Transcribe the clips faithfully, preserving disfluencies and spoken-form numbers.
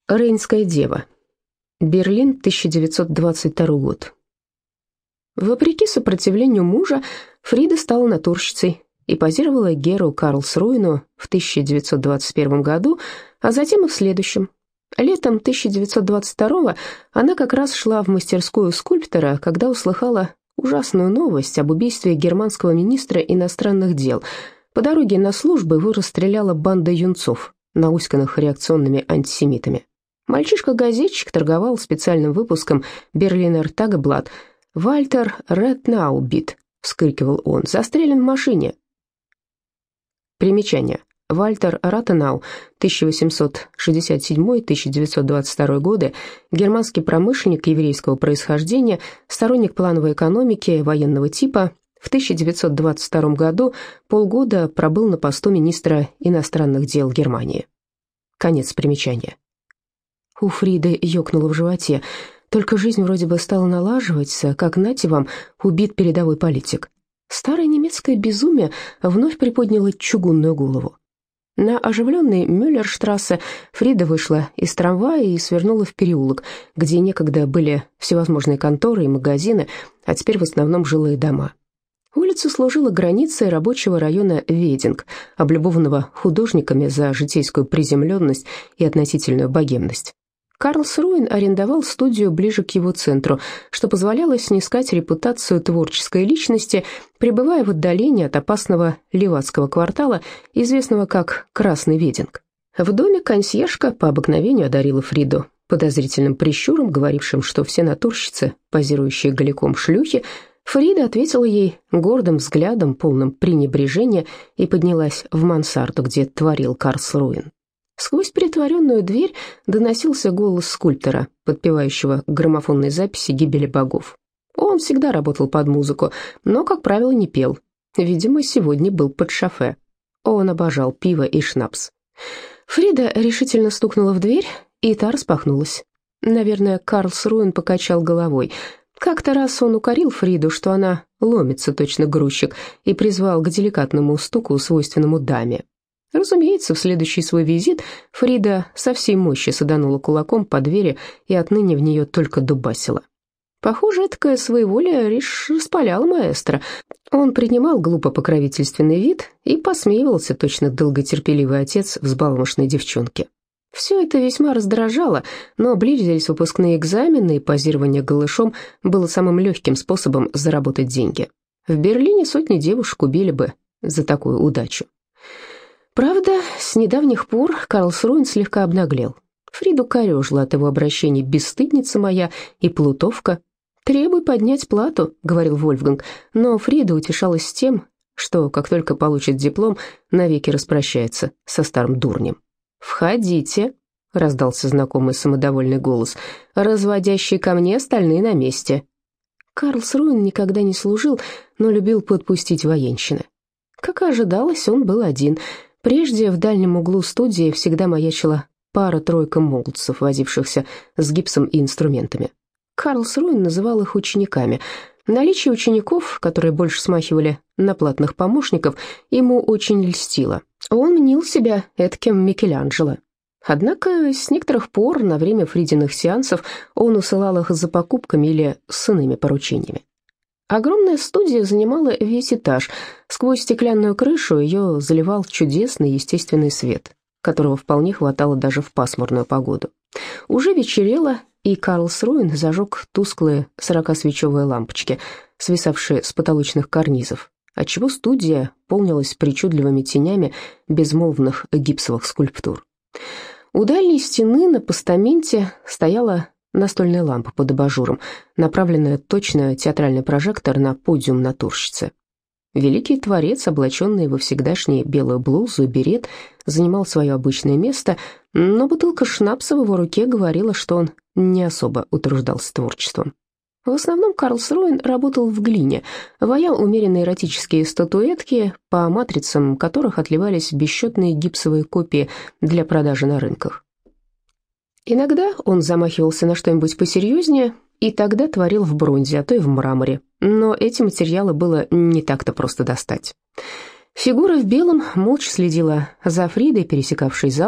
Рейнская дева. Берлин, тысяча девятьсот двадцать второй год. Вопреки сопротивлению мужа, Фрида стала натурщицей и позировала Геру Карлсруину в тысяча девятьсот двадцать первом году, а затем и в следующем. Летом тысяча девятьсот двадцать второго она как раз шла в мастерскую скульптора, когда услыхала ужасную новость об убийстве германского министра иностранных дел. По дороге на службу его расстреляла банда юнцов, науськанных реакционными антисемитами. Мальчишка-газетчик торговал специальным выпуском «Берлинер Тагеблат». «Вальтер Ретнаубит», — вскрикивал он, — «застрелен в машине». Примечание. Вальтер Ратенау, тысяча восемьсот шестьдесят седьмой — тысяча девятьсот двадцать второй годы, германский промышленник еврейского происхождения, сторонник плановой экономики военного типа, в тысяча девятьсот двадцать втором году полгода пробыл на посту министра иностранных дел Германии. Конец примечания. У Фриды ёкнуло в животе. Только жизнь вроде бы стала налаживаться, как, нате вам, убит передовой политик. Старое немецкое безумие вновь приподняло чугунную голову. На оживленной Мюллерштрассе Фрида вышла из трамвая и свернула в переулок, где некогда были всевозможные конторы и магазины, а теперь в основном жилые дома. Улица служила границей рабочего района Вединг, облюбованного художниками за житейскую приземленность и относительную богемность. Карлсруин арендовал студию ближе к его центру, что позволяло снискать репутацию творческой личности, пребывая в отдалении от опасного левацкого квартала, известного как Красный Вединг. В доме консьержка по обыкновению одарила Фриду подозрительным прищуром, говорившим, что все натурщицы, позирующие голиком шлюхи. Фрида ответила ей гордым взглядом, полным пренебрежения, и поднялась в мансарду, где творил Карлсруин. Сквозь притворенную дверь доносился голос скульптора, подпевающего граммофонной записи «Гибели богов». Он всегда работал под музыку, но, как правило, не пел. Видимо, сегодня был под шофе. Он обожал пиво и шнапс. Фрида решительно стукнула в дверь, и та распахнулась. Наверное, Карлсруин покачал головой. Как-то раз он укорил Фриду, что она ломится точно грузчик, и призвал к деликатному стуку, свойственному даме. Разумеется, в следующий свой визит Фрида со всей мощи саданула кулаком по двери и отныне в нее только дубасила. Похоже, этакое своеволие лишь распаляло маэстро. Он принимал глупо-покровительственный вид и посмеивался, точно долготерпеливый отец взбалмошной девчонки. Все это весьма раздражало, но близились выпускные экзамены, и позирование голышом было самым легким способом заработать деньги. В Берлине сотни девушек убили бы за такую удачу. Правда, с недавних пор Карлсруин слегка обнаглел. Фриду корёжило от его обращений «бесстыдница моя» и «плутовка». «Требуй поднять плату», — говорил Вольфганг, но Фрида утешалась тем, что, как только получит диплом, навеки распрощается со старым дурнем. «Входите», — раздался знакомый самодовольный голос, — «разводящие ко мне, остальные на месте». Карлсруин никогда не служил, но любил подпустить военщины. Как и ожидалось, он был один. Прежде в дальнем углу студии всегда маячила пара-тройка молодцев, возившихся с гипсом и инструментами. Карлсруин называл их учениками. Наличие учеников, которые больше смахивали на платных помощников, ему очень льстило. Он мнил себя эдаким Микеланджело. Однако с некоторых пор на время Фридиных сеансов он усылал их за покупками или с иными поручениями. Огромная студия занимала весь этаж. Сквозь стеклянную крышу ее заливал чудесный естественный свет, которого вполне хватало даже в пасмурную погоду. Уже вечерело, и Карлсруин зажег тусклые сорокасвечевые лампочки, свисавшие с потолочных карнизов, отчего студия полнилась причудливыми тенями безмолвных гипсовых скульптур. У дальней стены на постаменте стояла настольная лампа под абажуром, направленная точно театральный прожектор на подиум натурщицы. Великий творец, облаченный во всегдашнюю белую блузу и берет, занимал свое обычное место, но бутылка шнапса в его руке говорила, что он не особо утруждался творчеством. В основном Карлсруин работал в глине, ваял умеренные эротические статуэтки, по матрицам которых отливались бесчетные гипсовые копии для продажи на рынках. Иногда он замахивался на что-нибудь посерьезнее, и тогда творил в бронзе, а то и в мраморе, но эти материалы было не так-то просто достать. Фигура в белом молча следила за Фридой, пересекавшей зал.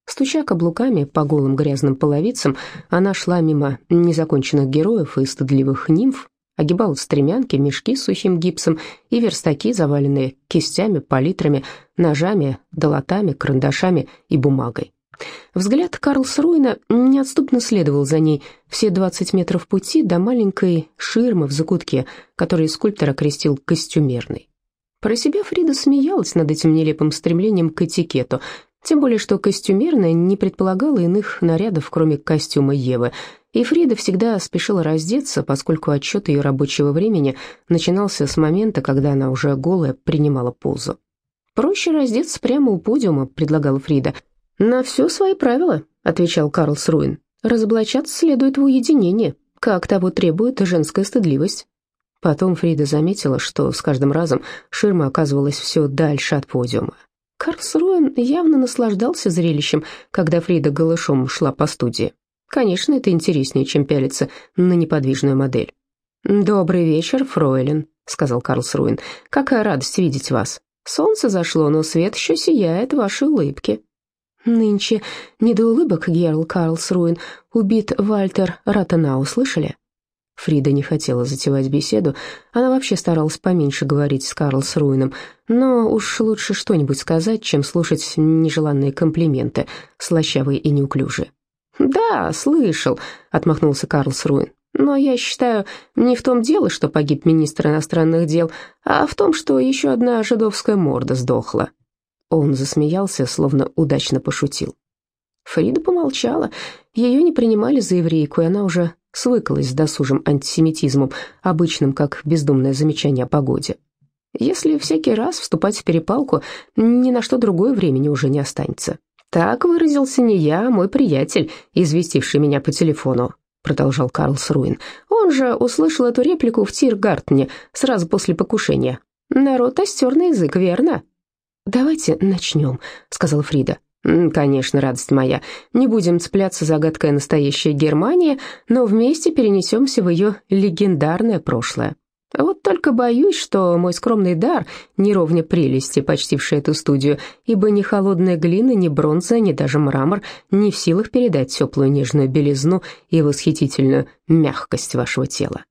Стуча каблуками по голым грязным половицам, она шла мимо незаконченных героев и стыдливых нимф, огибала стремянки, мешки с сухим гипсом и верстаки, заваленные кистями, палитрами, ножами, долотами, карандашами и бумагой. Взгляд Карлсруэна неотступно следовал за ней все двадцать метров пути до маленькой ширмы в закутке, которую скульптор окрестил костюмерной. Про себя Фрида смеялась над этим нелепым стремлением к этикету, тем более что костюмерная не предполагала иных нарядов, кроме костюма Евы, и Фрида всегда спешила раздеться, поскольку отсчет ее рабочего времени начинался с момента, когда она уже голая принимала позу. «Проще раздеться прямо у подиума», — предлагала Фрида. «На все свои правила», — отвечал Карлсруэн. «Разоблачаться следует в уединении, как того требует женская стыдливость». Потом Фрида заметила, что с каждым разом ширма оказывалась все дальше от подиума. Карлсруэн явно наслаждался зрелищем, когда Фрида голышом шла по студии. Конечно, это интереснее, чем пялиться на неподвижную модель. «Добрый вечер, фройлен», — сказал Карлсруэн. «Какая радость видеть вас. Солнце зашло, но свет еще сияет в вашей улыбке». «Нынче не до улыбок, Герл Карлсруэн. Убит Вальтер Ратенау, слышали?» Фрида не хотела затевать беседу, она вообще старалась поменьше говорить с Карлсруэном, но уж лучше что-нибудь сказать, чем слушать нежеланные комплименты, слащавые и неуклюжие. «Да, слышал», — отмахнулся Карлсруэн, «но я считаю, не в том дело, что погиб министр иностранных дел, а в том, что еще одна жидовская морда сдохла». Он засмеялся, словно удачно пошутил. Фрида помолчала, ее не принимали за еврейку, и она уже свыклась с досужим антисемитизмом, обычным как бездумное замечание о погоде. Если всякий раз вступать в перепалку, ни на что другое времени уже не останется. «Так выразился не я, а мой приятель, известивший меня по телефону», продолжал Карлсруэн. «Он же услышал эту реплику в Тиргартене сразу после покушения. Народ остер на язык, верно?» «Давайте начнем», — сказала Фрида. «Конечно, радость моя. Не будем цепляться за гадкое настоящее Германия, но вместе перенесемся в ее легендарное прошлое. Вот только боюсь, что мой скромный дар не ровня прелести, почтившей эту студию, ибо ни холодная глина, ни бронза, ни даже мрамор не в силах передать теплую нежную белизну и восхитительную мягкость вашего тела».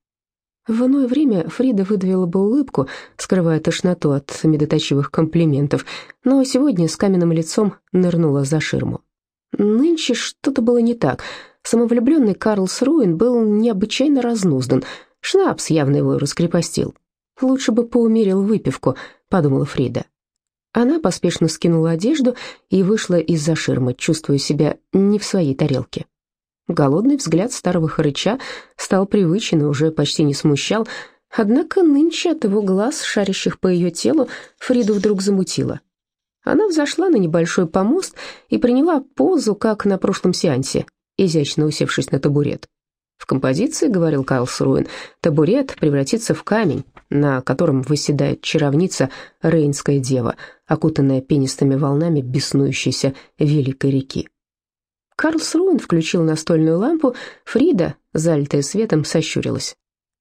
В иное время Фрида выдавила бы улыбку, скрывая тошноту от медоточивых комплиментов, но сегодня с каменным лицом нырнула за ширму. Нынче что-то было не так. Самовлюбленный Карлсруэн был необычайно разнуздан. Шнапс явно его раскрепостил. «Лучше бы поумерил выпивку», — подумала Фрида. Она поспешно скинула одежду и вышла из-за ширмы, чувствуя себя не в своей тарелке. Голодный взгляд старого хрыча стал привычен и уже почти не смущал, однако нынче от его глаз, шарящих по ее телу, Фриду вдруг замутило. Она взошла на небольшой помост и приняла позу, как на прошлом сеансе, изящно усевшись на табурет. В композиции, говорил Карлсруэн, табурет превратится в камень, на котором восседает чаровница Рейнская дева, окутанная пенистыми волнами беснующейся великой реки. Карлсруэн включил настольную лампу, Фрида, залитая светом, сощурилась.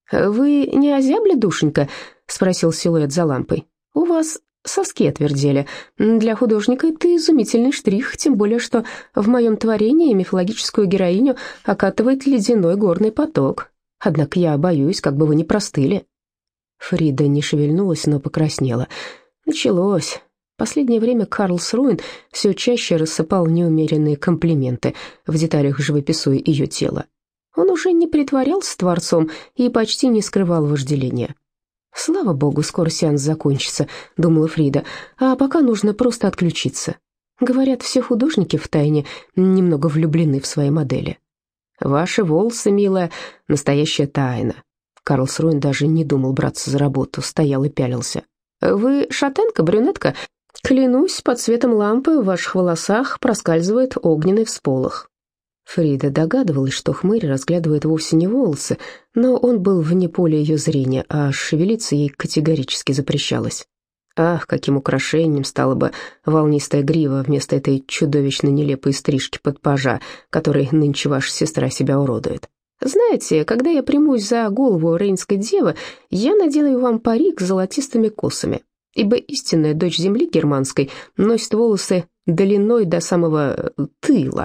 «Вы не озябли, душенька?» — спросил силуэт за лампой. «У вас соски отвердели. Для художника это изумительный штрих, тем более что в моем творении мифологическую героиню окатывает ледяной горный поток. Однако я боюсь, как бы вы не простыли». Фрида не шевельнулась, но покраснела. Началось. Последнее время Карлсруэн все чаще рассыпал неумеренные комплименты, в деталях живописуя ее тело. Он уже не притворялся творцом и почти не скрывал вожделения. «Слава богу, скоро сеанс закончится», — думала Фрида, «а пока нужно просто отключиться». Говорят, все художники втайне немного влюблены в свои модели. «Ваши волосы, милая, настоящая тайна». Карлсруэн даже не думал браться за работу, стоял и пялился. «Вы шатенка, брюнетка? Клянусь, под светом лампы в ваших волосах проскальзывает огненный всполох». Фрида догадывалась, что хмырь разглядывает вовсе не волосы, но он был вне поля ее зрения, а шевелиться ей категорически запрещалось. Ах, каким украшением стала бы волнистая грива вместо этой чудовищно нелепой стрижки под пажа, которой нынче ваша сестра себя уродует. Знаете, когда я примусь за голову Рейнской девы, я наделаю вам парик с золотистыми косами, ибо истинная дочь земли германской носит волосы длиной до самого тыла».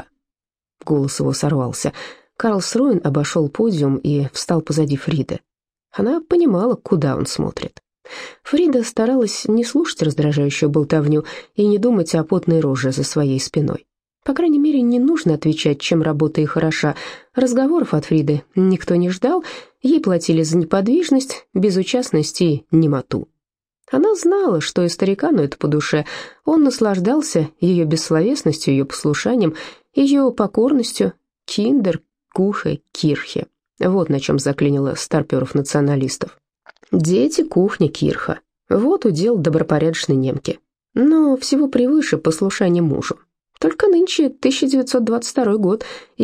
Голос его сорвался. Карлсруэн обошел подиум и встал позади Фриды. Она понимала, куда он смотрит. Фрида старалась не слушать раздражающую болтовню и не думать о потной роже за своей спиной. По крайней мере, не нужно отвечать, чем работа и хороша. Разговоров от Фриды никто не ждал, ей платили за неподвижность, безучастность и немоту. Она знала, что и старикану это по душе. Он наслаждался ее бессловесностью, ее послушанием, ее покорностью. Киндер, Кухе, Кирхе. Вот на чем заклинило старперов-националистов. Дети, кухня, кирха. Вот удел добропорядочной немки. Но всего превыше послушание мужу. Только нынче тысяча девятьсот двадцать второй год,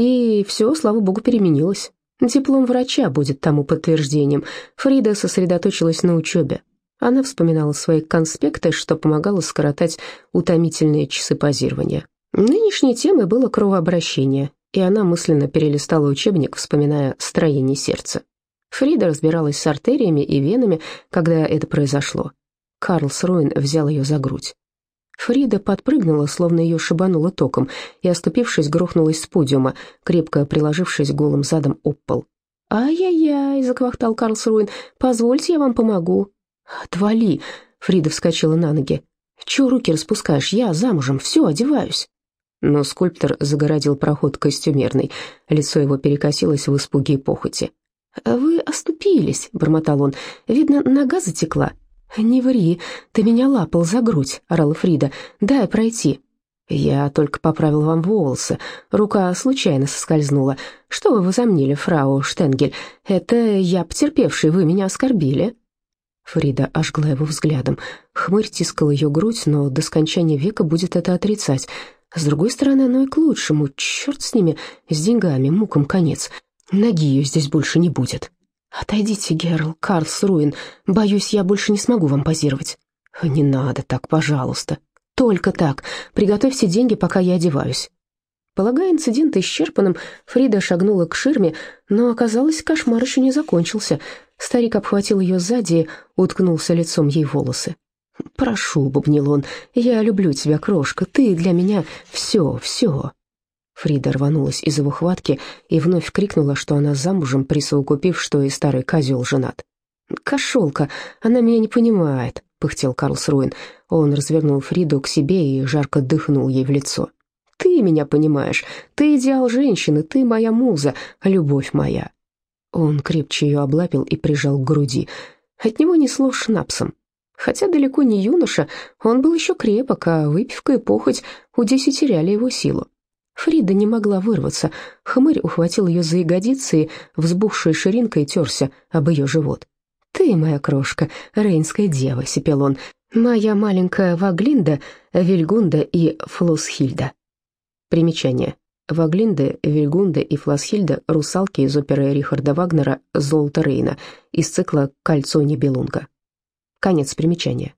и все, слава богу, переменилось. Диплом врача будет тому подтверждением. Фрида сосредоточилась на учебе. Она вспоминала свои конспекты, что помогало скоротать утомительные часы позирования. Нынешней темой было кровообращение, и она мысленно перелистала учебник, вспоминая строение сердца. Фрида разбиралась с артериями и венами, когда это произошло. Карлсруэн взял ее за грудь. Фрида подпрыгнула, словно ее шибануло током, и, оступившись, грохнулась с подиума, крепко приложившись голым задом об пол. «Ай-яй-яй!» — заквахтал Карлсруэн. «Позвольте, я вам помогу». «Отвали!» — Фрида вскочила на ноги. «Чего руки распускаешь? Я замужем, все, одеваюсь». Но скульптор загородил проход костюмерный. Лицо его перекосилось в испуге и похоти. «Вы оступились», — бормотал он. «Видно, нога затекла». «Не ври, ты меня лапал за грудь», — орала Фрида. «Дай пройти». «Я только поправил вам волосы. Рука случайно соскользнула. Что вы возомнили, фрау Штенгель? Это я потерпевший, вы меня оскорбили». Фрида ожгла его взглядом. Хмырь тискал ее грудь, но до скончания века будет это отрицать. С другой стороны, оно и к лучшему. Черт с ними, с деньгами, мукам конец. Ноги ее здесь больше не будет. «Отойдите, Герл, Карлсруэн. Боюсь, я больше не смогу вам позировать». «Не надо так, пожалуйста. Только так. Приготовьте деньги, пока я одеваюсь». Полагая инцидент исчерпанным, Фрида шагнула к ширме, но оказалось, кошмар еще не закончился. Старик обхватил ее сзади и уткнулся лицом ей в волосы. «Прошу», — бубнил он, — «я люблю тебя, крошка, ты для меня все, все». Фрида рванулась из его хватки и вновь крикнула, что она замужем, присовокупив, что и старый козел женат. «Кошелка, она меня не понимает», — пыхтел Карлсруэн. Он развернул Фриду к себе и жарко дыхнул ей в лицо. «Ты меня понимаешь, ты идеал женщины, ты моя муза, любовь моя». Он крепче ее облапил и прижал к груди. От него несло шнапсом. Хотя далеко не юноша, он был еще крепок, а выпивка и похоть удесятеряли его силу. Фрида не могла вырваться. Хмырь ухватил ее за ягодицы и взбухшей ширинкой терся об ее живот. «Ты моя крошка, рейнская дева», — сипел он, — «моя маленькая Ваглинда, Вильгунда и Флосхильда». Примечание. Ваглинда, Вильгунда и Флосхильда — русалки из оперы Рихарда Вагнера «Золото Рейна» из цикла «Кольцо Нибелунга». Конец примечания.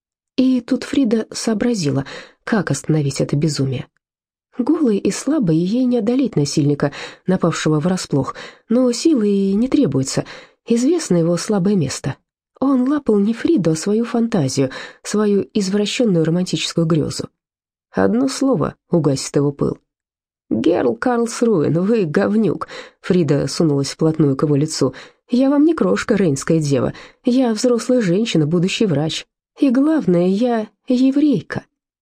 И тут Фрида сообразила, как остановить это безумие. Голой и слабой ей не одолеть насильника, напавшего врасплох, но силы и не требуется. Известно его слабое место. Он лапал не Фриду, а свою фантазию, свою извращенную романтическую грезу. Одно слово угасит его пыл. «Герл Карлсруэн, вы говнюк!» Фрида сунулась вплотную к его лицу. «Я вам не крошка, рейнская дева. Я взрослая женщина, будущий врач. И главное, я еврейка».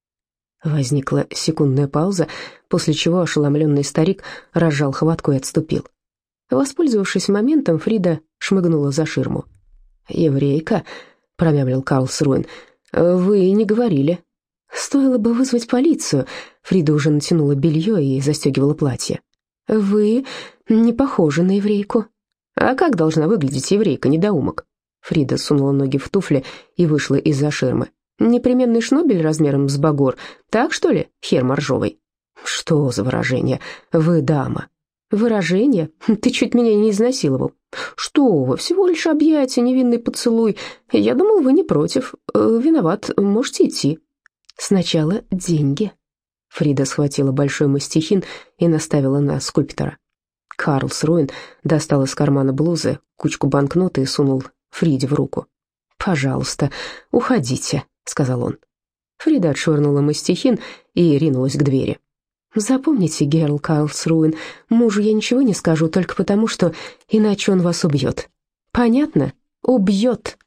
Возникла секундная пауза, после чего ошеломленный старик разжал хватку и отступил. Воспользовавшись моментом, Фрида шмыгнула за ширму. «Еврейка?» — промямлил Карлсруэн. «Вы не говорили». «Стоило бы вызвать полицию». Фрида уже натянула белье и застегивала платье. «Вы не похожи на еврейку». «А как должна выглядеть еврейка, недоумок?» Фрида сунула ноги в туфли и вышла из-за ширмы. «Непременный шнобель размером с багор. Так, что ли, хер моржовый?» «Что за выражение? Вы дама». «Выражение? Ты чуть меня не изнасиловал». «Что вы, всего лишь объятия, невинный поцелуй. Я думал, вы не против. Виноват, можете идти». «Сначала деньги». Фрида схватила большой мастихин и наставила на скульптора. Карлсруэн достал из кармана блузы кучку банкнот и сунул Фриде в руку. «Пожалуйста, уходите», — сказал он. Фрида отшвырнула мастихин и ринулась к двери. «Запомните, Герл Карлсруин, мужу я ничего не скажу, только потому, что иначе он вас убьет. Понятно? Убьет!»